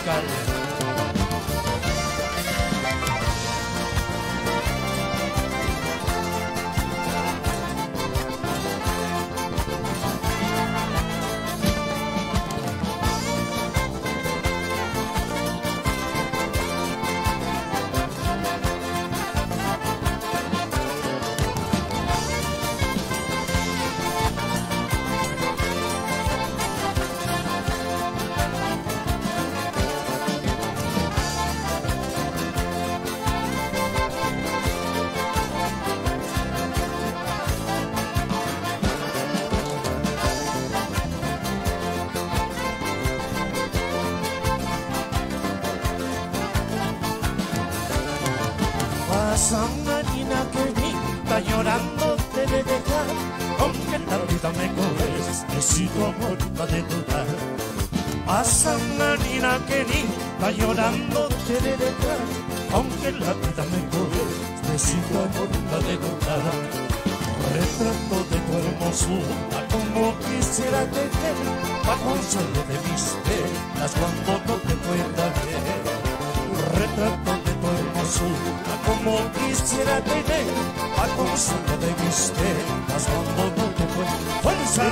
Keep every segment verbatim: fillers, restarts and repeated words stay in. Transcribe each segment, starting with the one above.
tropical. Sanganina querida, llorando te de dejar, aunque la vida me coges, necesito amor para de dudar. A Sanganina querida, llorando te de dejar, aunque la vida me coges, necesito amor para de dudar. Retrato de tu hermosura, como quisiera tener, bajo un solo de mis penas cuando no te pueda ver. Retrato de tu hermosura, como quisiera tener, bajo un solo de mis penas cuando no te pueda ver. ¡Fuerza!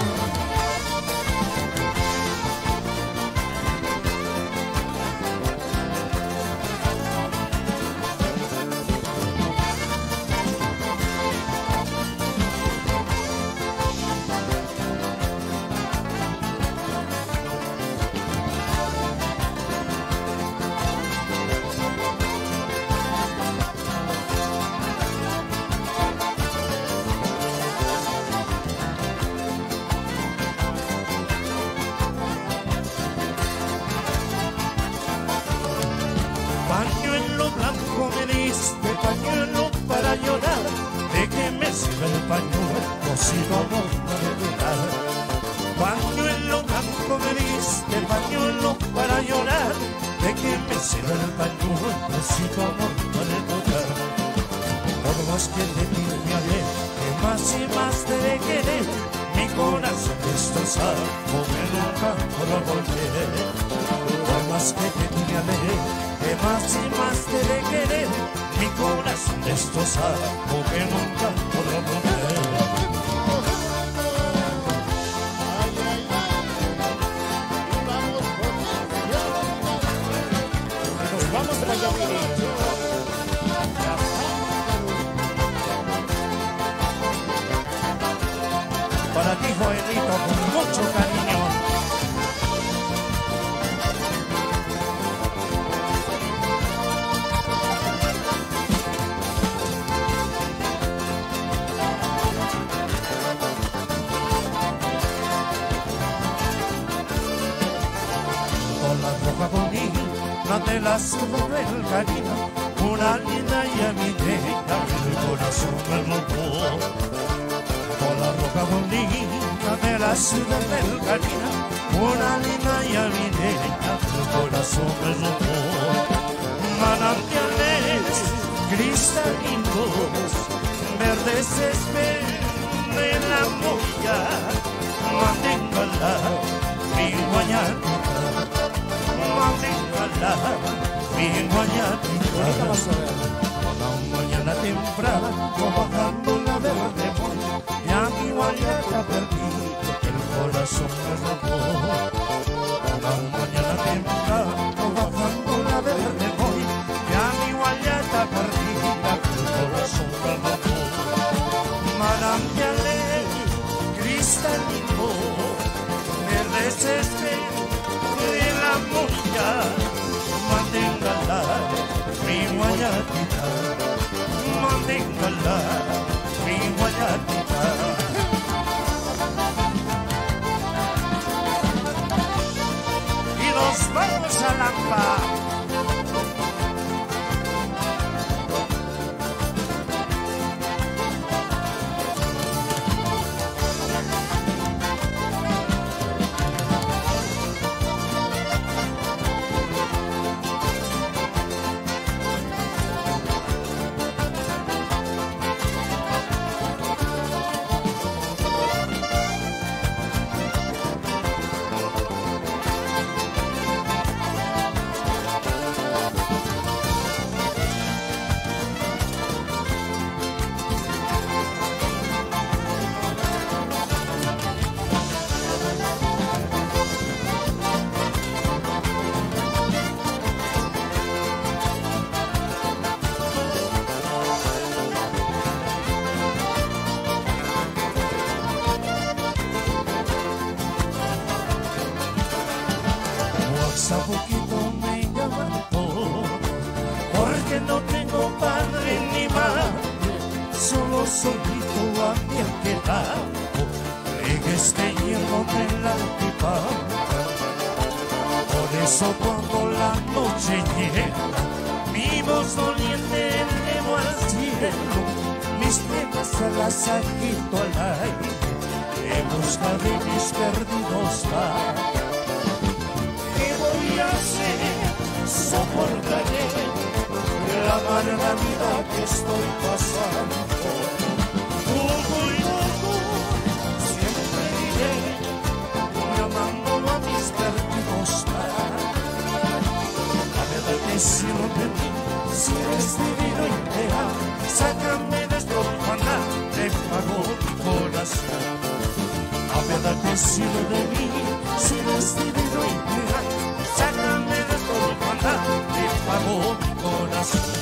Pañuelo blanco me diste, pañuelo para llorar. ¿De qué me sirve el pañuelo si no amor para llorar? Pañuelo blanco me diste, pañuelo para llorar. ¿De qué me sirve el pañuelo si no amor para llorar? Por más que de ti me aleje, más y más te de querer, mi corazón destrozado, como nunca podrá volver. Por más que de ti me aleje, que más y más te de querer, mi corazón destrozado, porque nunca podrá volver. Nos vamos para allá, Para ti, Joelito, con mucho cariño. Roja bonita de la ciudad del cariño, una linda y a mi negra, el corazón me robó. Con la roja bonita de la ciudad del cariño, una linda y a mi negra, el corazón me robó. Manantiales cristalinos, verdes espejo de la moya, manténgala mi guayana. Manténgala, mi guayatita. Una mañana temprana, bajando la verde moya, y a mi guayata perdí, el corazón me robó. Una mañana temprana, bajando la verde moya, y a mi guayata perdí, el corazón me robó. Manantiales cristalinos, verdes espejo de la moya, manténgala, mi guayatita, manténgala, mi guayatita. Y nos vamos a Lampa. solo solito a mi quedado en este hierro de la pipa. Por eso cuando la noche llega, mi voz doliente elevo al cielo, mis penas se las agito al aire, en busca de mis perdidos va. ¿Qué voy a hacer? Soportaré la amarga vida que estoy pasando. Poco y poco siempre iré llamándolo a mis perdidos va. La verdad que si no de mí, si eres divino y real, sácame de esta orfandad, te pago mi corazón. La verdad que si no de mí, si eres divino y real, sácame de esta orfandad, te pago mi corazón.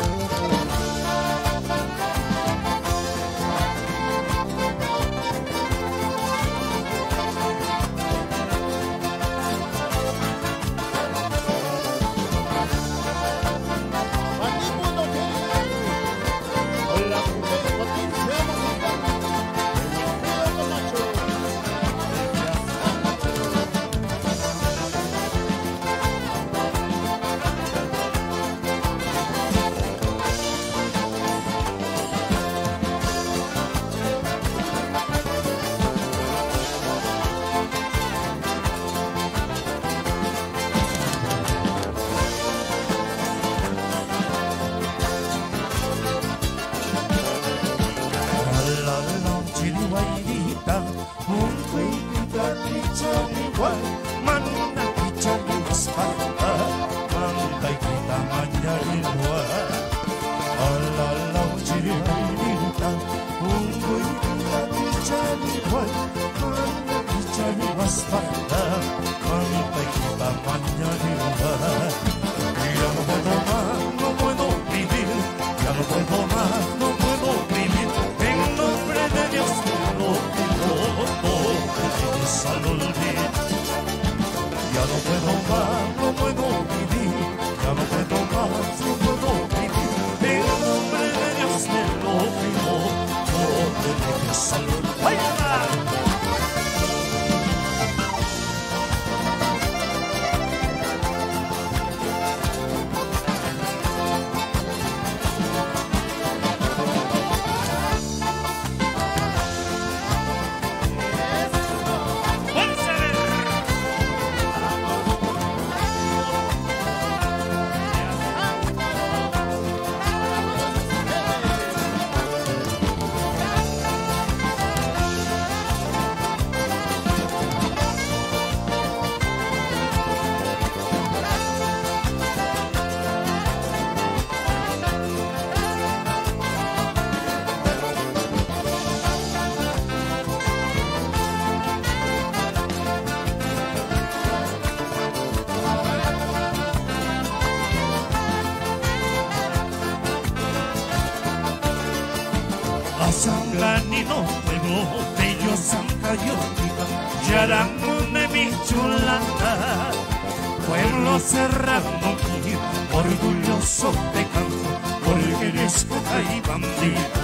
Sangani no puedo, bello Sancayotica, Yaramune mi chulata, pueblo serrano mío, orgulloso te canto, porque eres coca y bandido.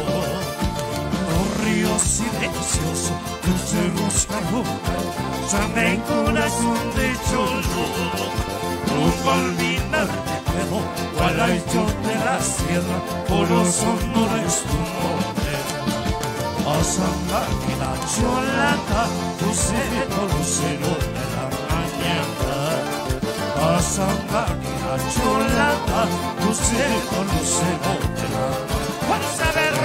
Los ríos silenciosos, tus cerros carbonas, saben corazón de cholo, nunca olvidarte puedo, cual hay yo de la sierra, por los honores tu nombre. Pasanga que la cholata, tu secreto lucero de la mañana. Pasanga que la cholata, tu secreto lucero de la mañana. ¡Vamos a ver!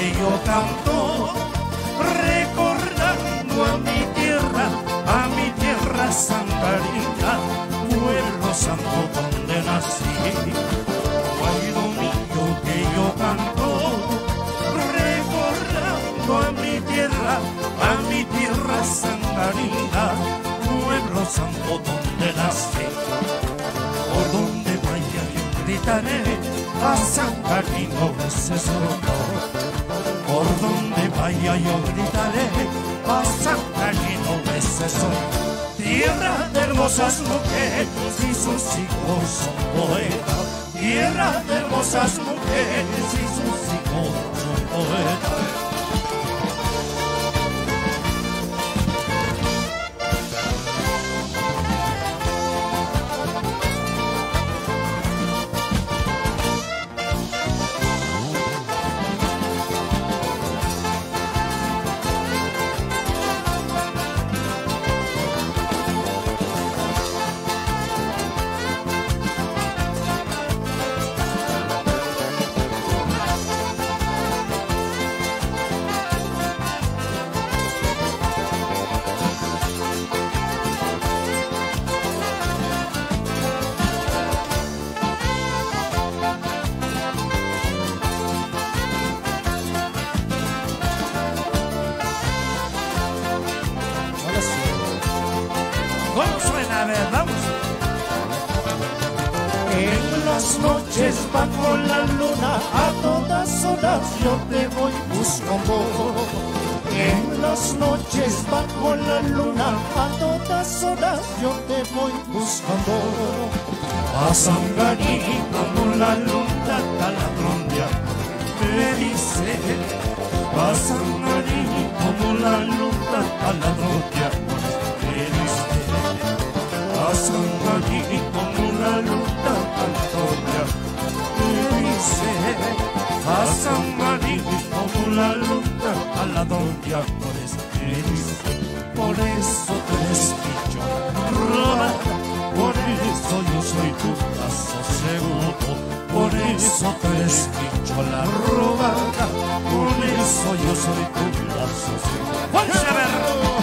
que yo canto, recordando a mi tierra, a mi tierra Santa Rita, pueblo santo donde nací. Guaido mío que yo canto, recordando a mi tierra, a mi tierra Santa Rita, pueblo santo donde nací. Por donde vaya yo gritaré a San Carino ese sordo. Por donde vaya yo gritaré a San Carino ese sordo. Tierra de hermosas mujeres y sus hijos son poetas. Tierra de hermosas mujeres y sus hijos son poetas. ¿Cómo suena? A ver, vamos. En las noches bajo la luna, a todas horas yo te voy buscando. En las noches bajo la luna, a todas horas yo te voy buscando. A Sangarí como la luna taladrondia me dice. A Sangarí como la luna taladrondia me dice. A Sangarí como la luna taladrondia me dice. A Sangarí como la luna taladrondia me dice. Por eso tú eres bicho, roba. Por eso yo soy tu brazo seguro, por eso tú eres bicho la robada, por eso yo soy tu brazo seguro. ¡Vamos a ver!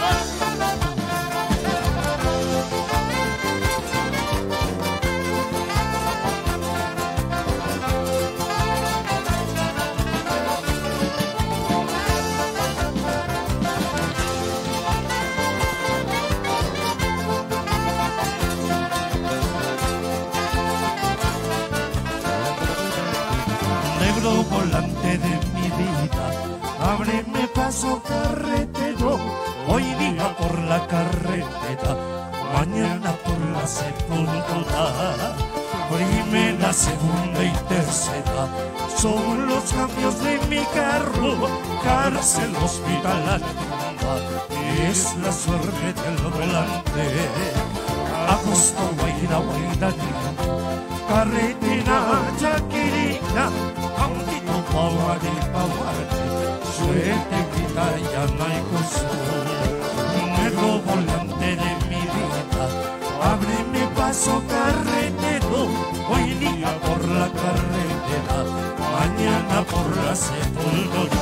Volante de mi vida, ábreme paso carretero, hoy día por la carretera, mañana por la sepultura, primera, segunda y tercera, son los cambios de mi carro, cárcel, hospital, y es la suerte del volante, agosto, guaira, guairani, carretera, chaquirina, autito, pawari, pawari, suerte, quita, ya no hay consuelo. Negro volante de mi vida, ábreme paso carretero, hoy día por la carretera, mañana por la sepultura.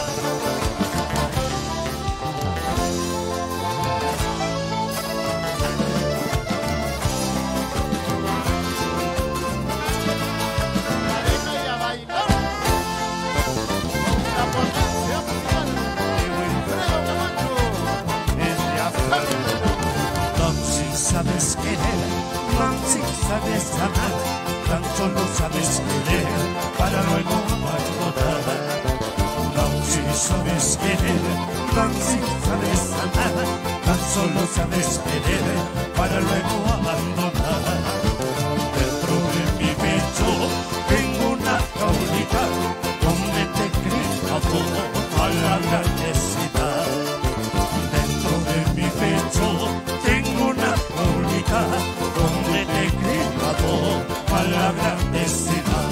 Sabes querer, Nancy, sabes amar, tan solo sabes querer para luego abandonar. Nancy, sabes querer, Nancy, sabes amar, tan solo sabes querer para luego abandonar. Dentro de mi pecho tengo una caudita donde te grita todo a la necesidad. Dentro de mi pecho tengo una caudita donde te grita todo a la necesidad.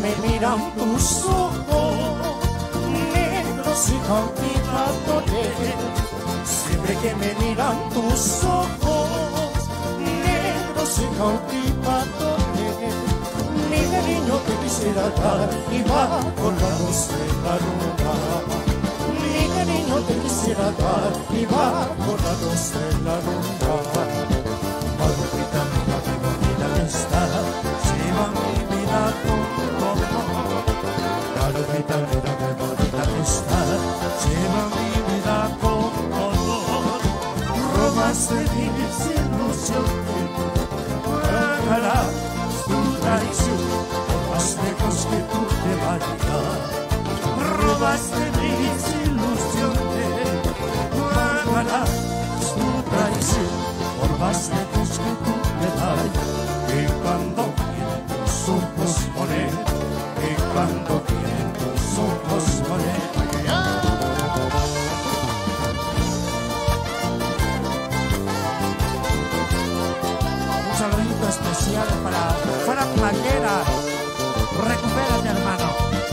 me miran tus ojos, negros y cautivadores. Siempre que me miran tus ojos, negros y cautivadores. Mi cariño te quisiera dar y bajo la luz de la luna. Mi cariño te quisiera dar y bajo la luz de la luna. Palomita, mira qué bonita que está, lleva mi vida contigo. Palomita, mira qué bonita que está, lleva mi vida contigo. Robaste mi ilusión, pagarás tu traición, por más lejos que tú te vayas. Robaste mis ilusiones, pagarás tu traición, por más lejos que tú te vayas. Y cuando quieren tus ojos morir, y cuando quieren tus ojos morir. Un saludito especial para Fran Maquera. Recupérate, hermano.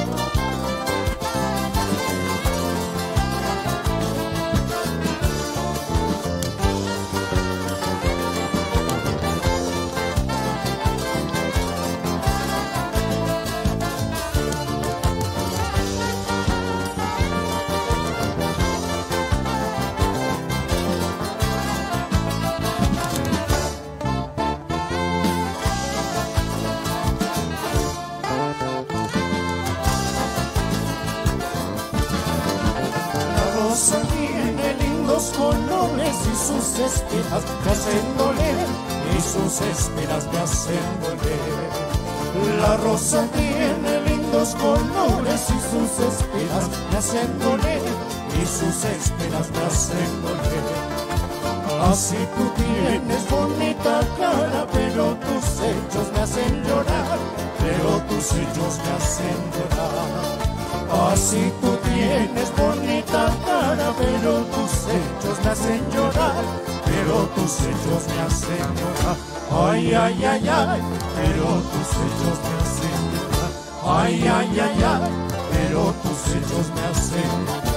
Tiene lindos colores y sus espinas me hacen doler, y sus espinas me hacen doler. La rosa tiene lindos colores y sus espinas me hacen doler, y sus espinas me hacen doler. Así tú tienes bonita cara, pero tus hechos me hacen llorar, pero tus hechos me hacen llorar. Así tú tienes bonita cara, pero tus hechos me hacen llorar, pero tus hechos me hacen llorar. Ay, ay, ay, ay, pero tus hechos me hacen llorar. Ay, ay, ay, ay, pero tus hechos me hacen llorar.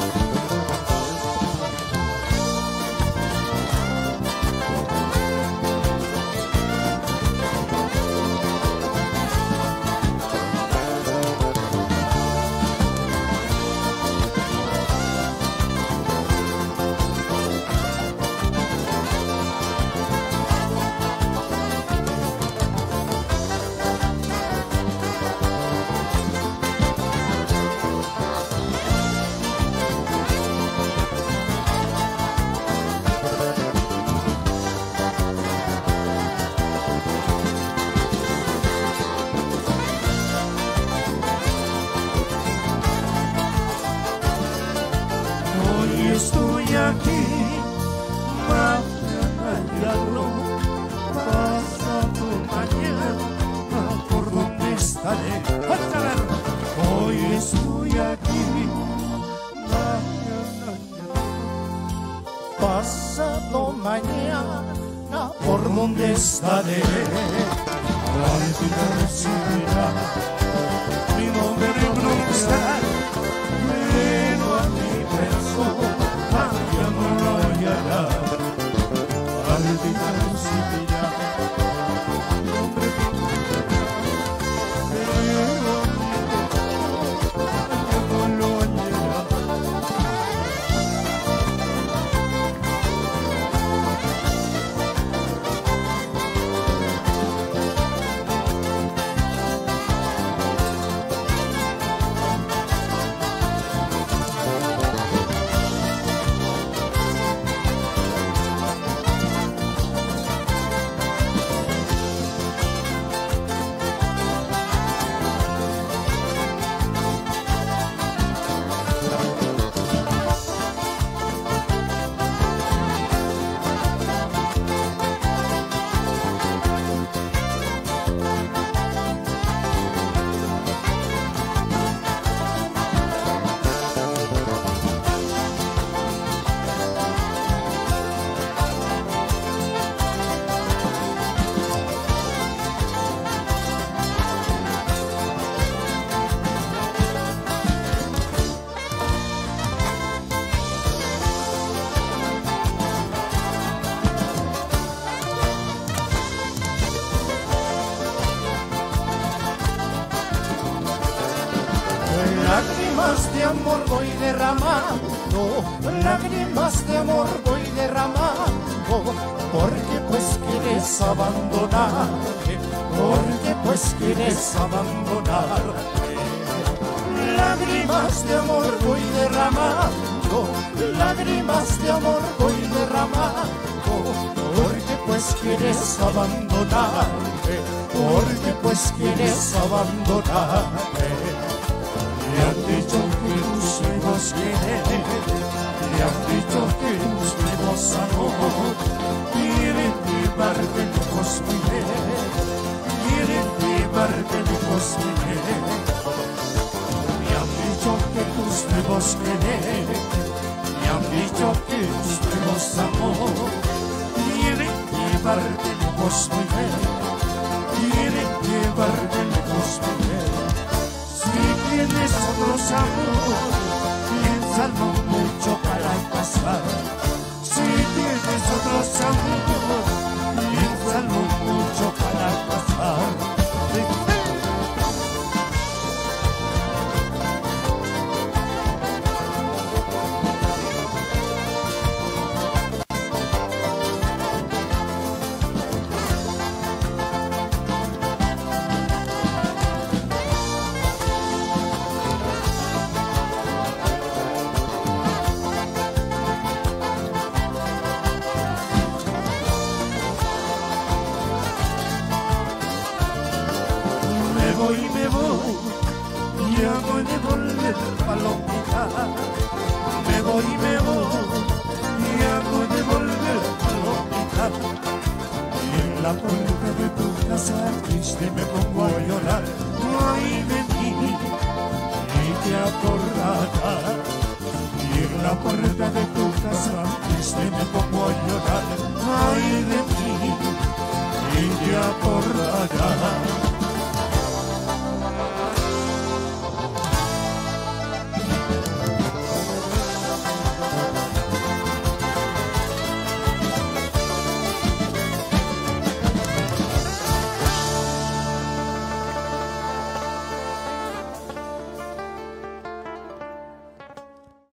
Estoy aquí, mañana ya no, pasado mañana, por donde estaré. Hoy estoy aquí, mañana ya no, pasado mañana, por donde estaré. Al final recibirá mi nombre de pronunciar, pero a mi persona ya no lo hallará. Al final recibirá mi nombre de pronunciar, pero a mi persona ya no lo hallará. amor voy derramando, lágrimas de amor voy derramando, porque pues quieres abandonarme, porque pues quieres abandonarme. Lágrimas de amor voy derramando, lágrimas de amor voy derramando, porque pues quieres abandonarme, porque pues quieres abandonarme. Le han dicho que tus ojos quieren, le han dicho que tus ojos amor, quieren llevarte lejos mi bien, quieren llevarte lejos mi bien. Me han dicho que tus nuevos querer, me han dicho que tus nuevos amor, quieren llevarte lejos mi bien, quieren llevarte lejos mi bien. Si tienes otros amor, piénsalo mucho para pasar. Si tienes otros amor, piénsalo mucho para pasar. Voy, me voy, y hago de volver palomita. Me voy, me voy, y hago de volver palomita. Y en la puerta de tu casa triste me pongo a llorar. Ay de mí, y te acordarás. Y en la puerta de tu casa triste me pongo a llorar. Ay de mí, y te acordarás.